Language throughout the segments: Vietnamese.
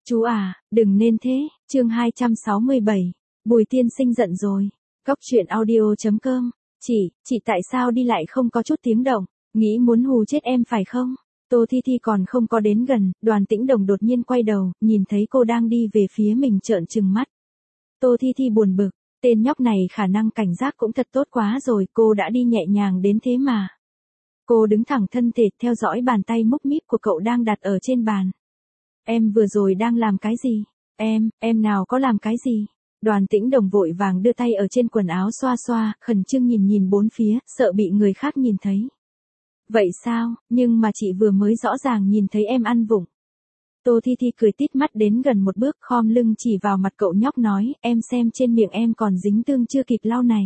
Chú à, đừng nên thế, chương 267, Bùi tiên sinh giận rồi. Góc truyện audio.com, chị tại sao đi lại không có chút tiếng động, nghĩ muốn hù chết em phải không? Tô Thi Thi còn không có đến gần, Đoàn Tĩnh Đồng đột nhiên quay đầu, nhìn thấy cô đang đi về phía mình trợn trừng mắt. Tô Thi Thi buồn bực, tên nhóc này khả năng cảnh giác cũng thật tốt quá rồi, cô đã đi nhẹ nhàng đến thế mà. Cô đứng thẳng thân thể theo dõi bàn tay múc míp của cậu đang đặt ở trên bàn. Em vừa rồi đang làm cái gì? Em nào có làm cái gì? Đoàn Tĩnh Đồng vội vàng đưa tay ở trên quần áo xoa xoa, khẩn trương nhìn bốn phía, sợ bị người khác nhìn thấy. Vậy sao, nhưng mà chị vừa mới rõ ràng nhìn thấy em ăn vụng. Tô Thi Thi cười tít mắt đến gần một bước khom lưng chỉ vào mặt cậu nhóc nói, em xem trên miệng em còn dính tương chưa kịp lau này.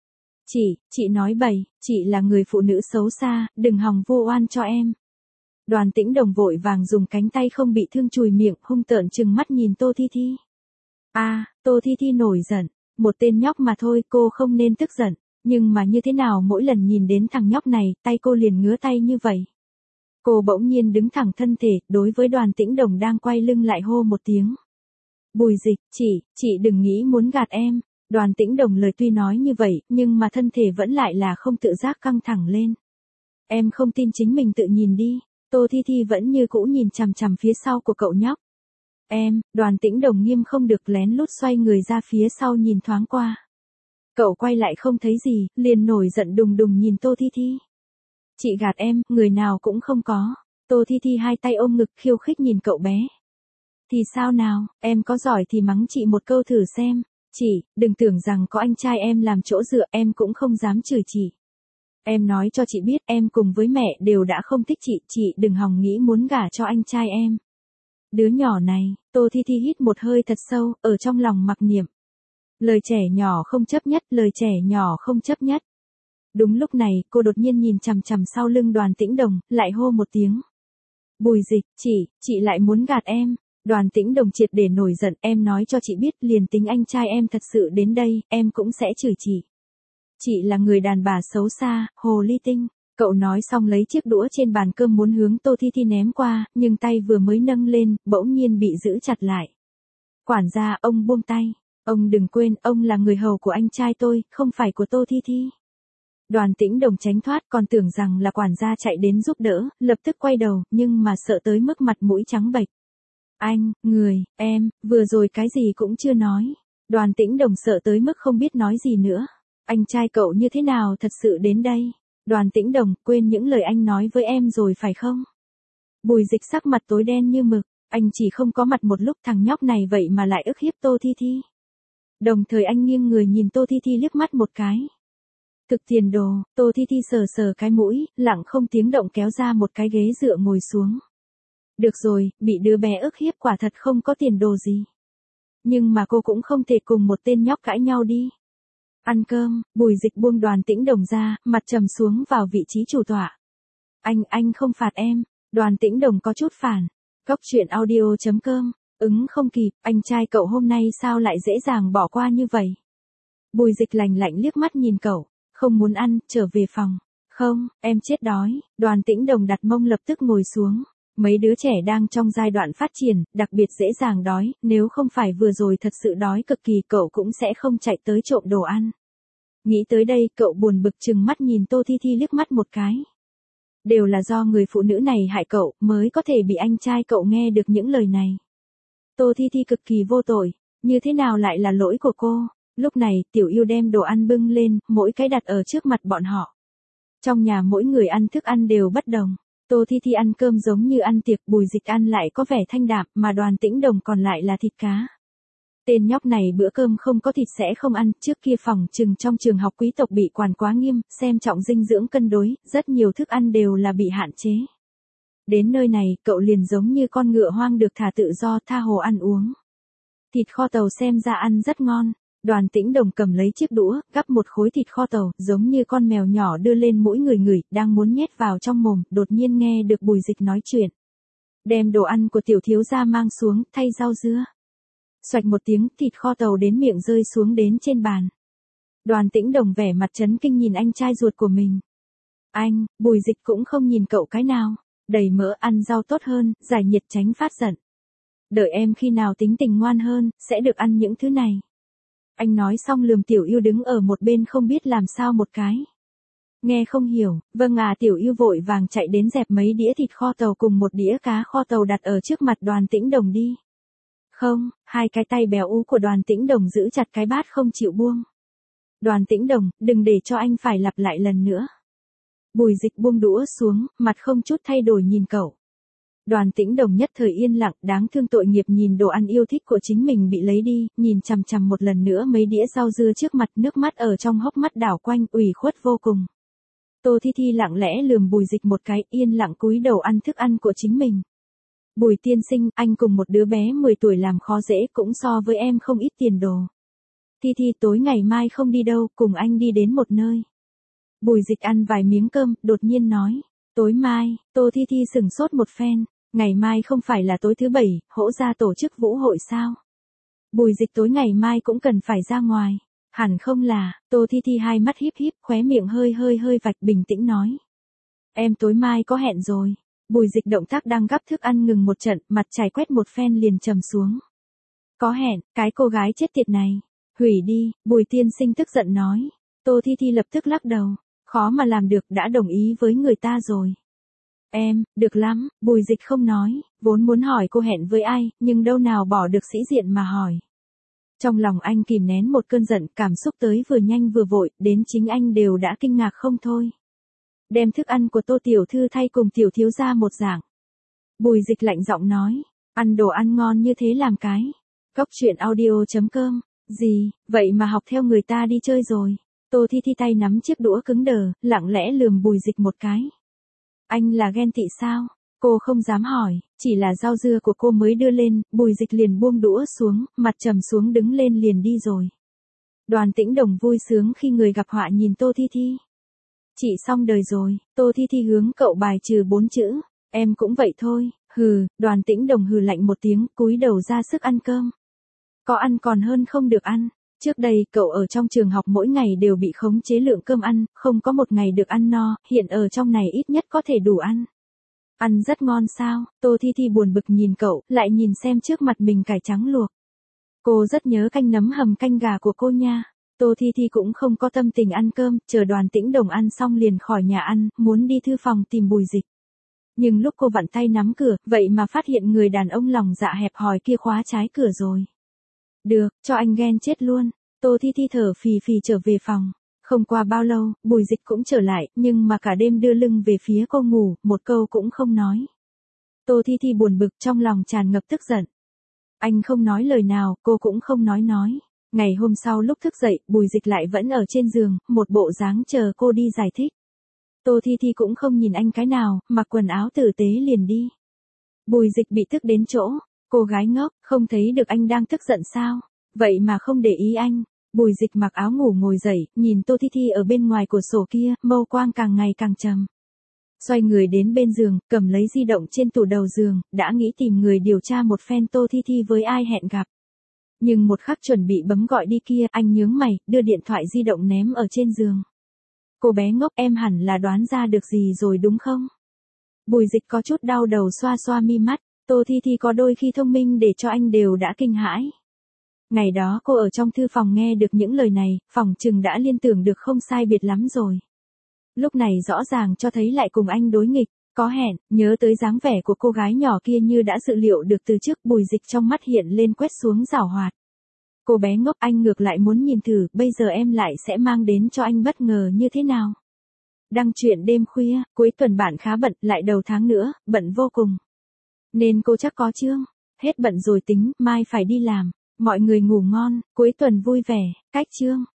Chị nói bậy, chị là người phụ nữ xấu xa, đừng hòng vu oan cho em. Đoàn Tĩnh Đồng vội vàng dùng cánh tay không bị thương chùi miệng hung tợn trừng mắt nhìn Tô Thi Thi. Tô Thi Thi nổi giận, một tên nhóc mà thôi cô không nên tức giận, nhưng mà như thế nào mỗi lần nhìn đến thằng nhóc này tay cô liền ngứa tay như vậy. Cô bỗng nhiên đứng thẳng thân thể, đối với Đoàn Tĩnh Đồng đang quay lưng lại hô một tiếng. Bùi Dịch, chị đừng nghĩ muốn gạt em. Đoàn Tĩnh Đồng lời tuy nói như vậy, nhưng mà thân thể vẫn lại là không tự giác căng thẳng lên. Em không tin chính mình tự nhìn đi. Tô Thi Thi vẫn như cũ nhìn chằm chằm phía sau của cậu nhóc. Đoàn Tĩnh Đồng nghiêm không được lén lút xoay người ra phía sau nhìn thoáng qua. Cậu quay lại không thấy gì, liền nổi giận đùng đùng nhìn Tô Thi Thi. Chị gạt em, người nào cũng không có. Tô Thi Thi hai tay ôm ngực khiêu khích nhìn cậu bé. Thì sao nào, em có giỏi thì mắng chị một câu thử xem. Chị, đừng tưởng rằng có anh trai em làm chỗ dựa em cũng không dám chửi chị. Em nói cho chị biết em cùng với mẹ đều đã không thích chị đừng hòng nghĩ muốn gả cho anh trai em. Đứa nhỏ này, Tô Thi Thi hít một hơi thật sâu, ở trong lòng mặc niệm. Lời trẻ nhỏ không chấp nhất, lời trẻ nhỏ không chấp nhất. Đúng lúc này, cô đột nhiên nhìn chằm chằm sau lưng Đoàn Tĩnh Đồng, lại hô một tiếng. Bùi Dịch, chị lại muốn gạt em. Đoàn Tĩnh Đồng triệt để nổi giận, em nói cho chị biết liền tính anh trai em thật sự đến đây, em cũng sẽ chửi chị. Chị là người đàn bà xấu xa, hồ ly tinh. Cậu nói xong lấy chiếc đũa trên bàn cơm muốn hướng Tô Thi Thi ném qua, nhưng tay vừa mới nâng lên, bỗng nhiên bị giữ chặt lại. Quản gia, ông buông tay. Ông đừng quên, ông là người hầu của anh trai tôi, không phải của Tô Thi Thi. Đoàn Tĩnh Đồng tránh thoát còn tưởng rằng là quản gia chạy đến giúp đỡ, lập tức quay đầu, nhưng mà sợ tới mức mặt mũi trắng bệch. Em, vừa rồi cái gì cũng chưa nói. Đoàn Tĩnh Đồng sợ tới mức không biết nói gì nữa. Anh trai cậu như thế nào thật sự đến đây? Đoàn Tĩnh Đồng, quên những lời anh nói với em rồi phải không? Bùi Dịch sắc mặt tối đen như mực, anh chỉ không có mặt một lúc thằng nhóc này vậy mà lại ức hiếp Tô Thi Thi. Đồng thời anh nghiêng người nhìn Tô Thi Thi liếc mắt một cái. Thực tiền đồ, Tô Thi Thi sờ cái mũi, lặng không tiếng động kéo ra một cái ghế dựa ngồi xuống. Được rồi, bị đứa bé ức hiếp quả thật không có tiền đồ gì. Nhưng mà cô cũng không thể cùng một tên nhóc cãi nhau đi. Ăn cơm, Bùi Dịch buông Đoàn Tĩnh Đồng ra, mặt trầm xuống vào vị trí chủ tọa. Anh không phạt em. Đoàn Tĩnh Đồng có chút phản. Góc truyện audio.com, ứng không kịp, anh trai cậu hôm nay sao lại dễ dàng bỏ qua như vậy? Bùi Dịch lạnh lạnh liếc mắt nhìn cậu, không muốn ăn, trở về phòng. Không, em chết đói. Đoàn Tĩnh Đồng đặt mông lập tức ngồi xuống. Mấy đứa trẻ đang trong giai đoạn phát triển, đặc biệt dễ dàng đói, nếu không phải vừa rồi thật sự đói cực kỳ cậu cũng sẽ không chạy tới trộm đồ ăn. Nghĩ tới đây cậu buồn bực trừng mắt nhìn Tô Thi Thi liếc mắt một cái. Đều là do người phụ nữ này hại cậu mới có thể bị anh trai cậu nghe được những lời này. Tô Thi Thi cực kỳ vô tội, như thế nào lại là lỗi của cô? Lúc này Tiểu Yêu đem đồ ăn bưng lên, mỗi cái đặt ở trước mặt bọn họ. Trong nhà mỗi người ăn thức ăn đều bất đồng. Tô Thi Thi ăn cơm giống như ăn tiệc, Bùi Dịch ăn lại có vẻ thanh đạm, mà Đoàn Tĩnh Đồng còn lại là thịt cá. Tên nhóc này bữa cơm không có thịt sẽ không ăn, trước kia phòng trừng trong trường học quý tộc bị quản quá nghiêm, xem trọng dinh dưỡng cân đối, rất nhiều thức ăn đều là bị hạn chế. Đến nơi này, cậu liền giống như con ngựa hoang được thả tự do tha hồ ăn uống. Thịt kho tàu xem ra ăn rất ngon. Đoàn Tĩnh Đồng cầm lấy chiếc đũa, gắp một khối thịt kho tàu, giống như con mèo nhỏ đưa lên mũi người, đang muốn nhét vào trong mồm, đột nhiên nghe được Bùi Dịch nói chuyện. Đem đồ ăn của tiểu thiếu gia mang xuống, thay rau dưa. Xoạch một tiếng, thịt kho tàu đến miệng rơi xuống đến trên bàn. Đoàn Tĩnh Đồng vẻ mặt chấn kinh nhìn anh trai ruột của mình. Bùi Dịch cũng không nhìn cậu cái nào. Đầy mỡ ăn rau tốt hơn, giải nhiệt tránh phát giận. đợi em khi nào tính tình ngoan hơn, sẽ được ăn những thứ này. Anh nói xong lườm Tiểu Yêu đứng ở một bên không biết làm sao một cái. Nghe không hiểu, vâng à, Tiểu Yêu vội vàng chạy đến dẹp mấy đĩa thịt kho tàu cùng một đĩa cá kho tàu đặt ở trước mặt Đoàn Tĩnh Đồng đi. Không, hai cái tay béo ú của Đoàn Tĩnh Đồng giữ chặt cái bát không chịu buông. Đoàn Tĩnh Đồng, đừng để cho anh phải lặp lại lần nữa. Bùi Dịch buông đũa xuống, mặt không chút thay đổi nhìn cậu. Đoàn Tĩnh Đồng nhất thời yên lặng, đáng thương tội nghiệp nhìn đồ ăn yêu thích của chính mình bị lấy đi, nhìn chằm chằm một lần nữa mấy đĩa rau dưa trước mặt, nước mắt ở trong hốc mắt đảo quanh, ủy khuất vô cùng. Tô Thi Thi lặng lẽ lườm Bùi Dịch một cái, yên lặng cúi đầu ăn thức ăn của chính mình. Bùi tiên sinh, anh cùng một đứa bé 10 tuổi làm khó dễ cũng so với em không ít tiền đồ. Thi Thi tối ngày mai không đi đâu, cùng anh đi đến một nơi. Bùi Dịch ăn vài miếng cơm, đột nhiên nói. Tối mai, Tô Thi Thi sửng sốt một phen, ngày mai không phải là tối thứ Bảy, Hỗ gia tổ chức vũ hội sao? Bùi Dịch tối ngày mai cũng cần phải ra ngoài. Hẳn không là, Tô Thi Thi hai mắt híp híp, khóe miệng hơi vạch bình tĩnh nói. Em tối mai có hẹn rồi. Bùi Dịch động tác đang gắp thức ăn ngừng một trận, mặt trải quét một phen liền trầm xuống. Có hẹn, cái cô gái chết tiệt này. Hủy đi, Bùi tiên sinh tức giận nói. Tô Thi Thi lập tức lắc đầu. Khó mà làm được, đã đồng ý với người ta rồi. Em, được lắm, Bùi Dịch không nói, vốn muốn hỏi cô hẹn với ai, nhưng đâu nào bỏ được sĩ diện mà hỏi. Trong lòng anh kìm nén một cơn giận, cảm xúc tới vừa nhanh vừa vội, đến chính anh đều đã kinh ngạc không thôi. Đem thức ăn của Tô tiểu thư thay cùng tiểu thiếu gia một dạng. Bùi Dịch lạnh giọng nói, ăn đồ ăn ngon như thế làm cái. Cóc truyện audio.com, gì, vậy mà học theo người ta đi chơi rồi. Tô Thi Thi tay nắm chiếc đũa cứng đờ, lặng lẽ lườm Bùi Dịch một cái. Anh là ghen tị sao? Cô không dám hỏi, chỉ là rau dưa của cô mới đưa lên, Bùi Dịch liền buông đũa xuống, mặt trầm xuống đứng lên liền đi rồi. Đoàn Tĩnh Đồng vui sướng khi người gặp họa nhìn Tô Thi Thi. Chị xong đời rồi, Tô Thi Thi hướng cậu bài trừ 4 chữ, em cũng vậy thôi, hừ, Đoàn Tĩnh Đồng hừ lạnh một tiếng, cúi đầu ra sức ăn cơm. Có ăn còn hơn không được ăn. Trước đây, cậu ở trong trường học mỗi ngày đều bị khống chế lượng cơm ăn, không có một ngày được ăn no, hiện ở trong này ít nhất có thể đủ ăn. Ăn rất ngon sao? Tô Thi Thi buồn bực nhìn cậu, lại nhìn xem trước mặt mình cải trắng luộc. Cô rất nhớ canh nấm hầm canh gà của cô nha. Tô Thi Thi cũng không có tâm tình ăn cơm, chờ Đoàn Tĩnh Đồng ăn xong liền khỏi nhà ăn, muốn đi thư phòng tìm Bùi Dịch. Nhưng lúc cô vặn tay nắm cửa, vậy mà phát hiện người đàn ông lòng dạ hẹp hòi kia khóa trái cửa rồi. Được, cho anh ghen chết luôn. Tô Thi Thi thở phì phì trở về phòng. Không qua bao lâu, Bùi Dịch cũng trở lại, nhưng mà cả đêm đưa lưng về phía cô ngủ, một câu cũng không nói. Tô Thi Thi buồn bực trong lòng tràn ngập tức giận. Anh không nói lời nào, cô cũng không nói. Ngày hôm sau lúc thức dậy, Bùi Dịch lại vẫn ở trên giường, một bộ dáng chờ cô đi giải thích. Tô Thi Thi cũng không nhìn anh cái nào, mặc quần áo tử tế liền đi. Bùi Dịch bị tức đến chỗ. Cô gái ngốc, không thấy được anh đang tức giận sao? Vậy mà không để ý anh. Bùi Dịch mặc áo ngủ ngồi dậy, nhìn Tô Thi Thi ở bên ngoài cửa sổ kia, mâu quang càng ngày càng trầm. Xoay người đến bên giường, cầm lấy di động trên tủ đầu giường, đã nghĩ tìm người điều tra một phen Tô Thi Thi với ai hẹn gặp. Nhưng một khắc chuẩn bị bấm gọi đi kia, anh nhướng mày, đưa điện thoại di động ném ở trên giường. Cô bé ngốc, em hẳn là đoán ra được gì rồi đúng không? Bùi Dịch có chút đau đầu xoa xoa mi mắt. Tô Thi Thi có đôi khi thông minh để cho anh đều đã kinh hãi. Ngày đó cô ở trong thư phòng nghe được những lời này, phỏng chừng đã liên tưởng được không sai biệt lắm rồi. Lúc này rõ ràng cho thấy lại cùng anh đối nghịch, có hẹn, nhớ tới dáng vẻ của cô gái nhỏ kia như đã dự liệu được từ trước. Bùi Dịch trong mắt hiện lên quét xuống giảo hoạt. Cô bé ngốc, anh ngược lại muốn nhìn thử, bây giờ em lại sẽ mang đến cho anh bất ngờ như thế nào. Đăng truyện đêm khuya, cuối tuần bạn khá bận, lại đầu tháng nữa, bận vô cùng. Nên cô chắc có chương. Hết bận rồi tính, mai phải đi làm. Mọi người ngủ ngon, cuối tuần vui vẻ, cách chương.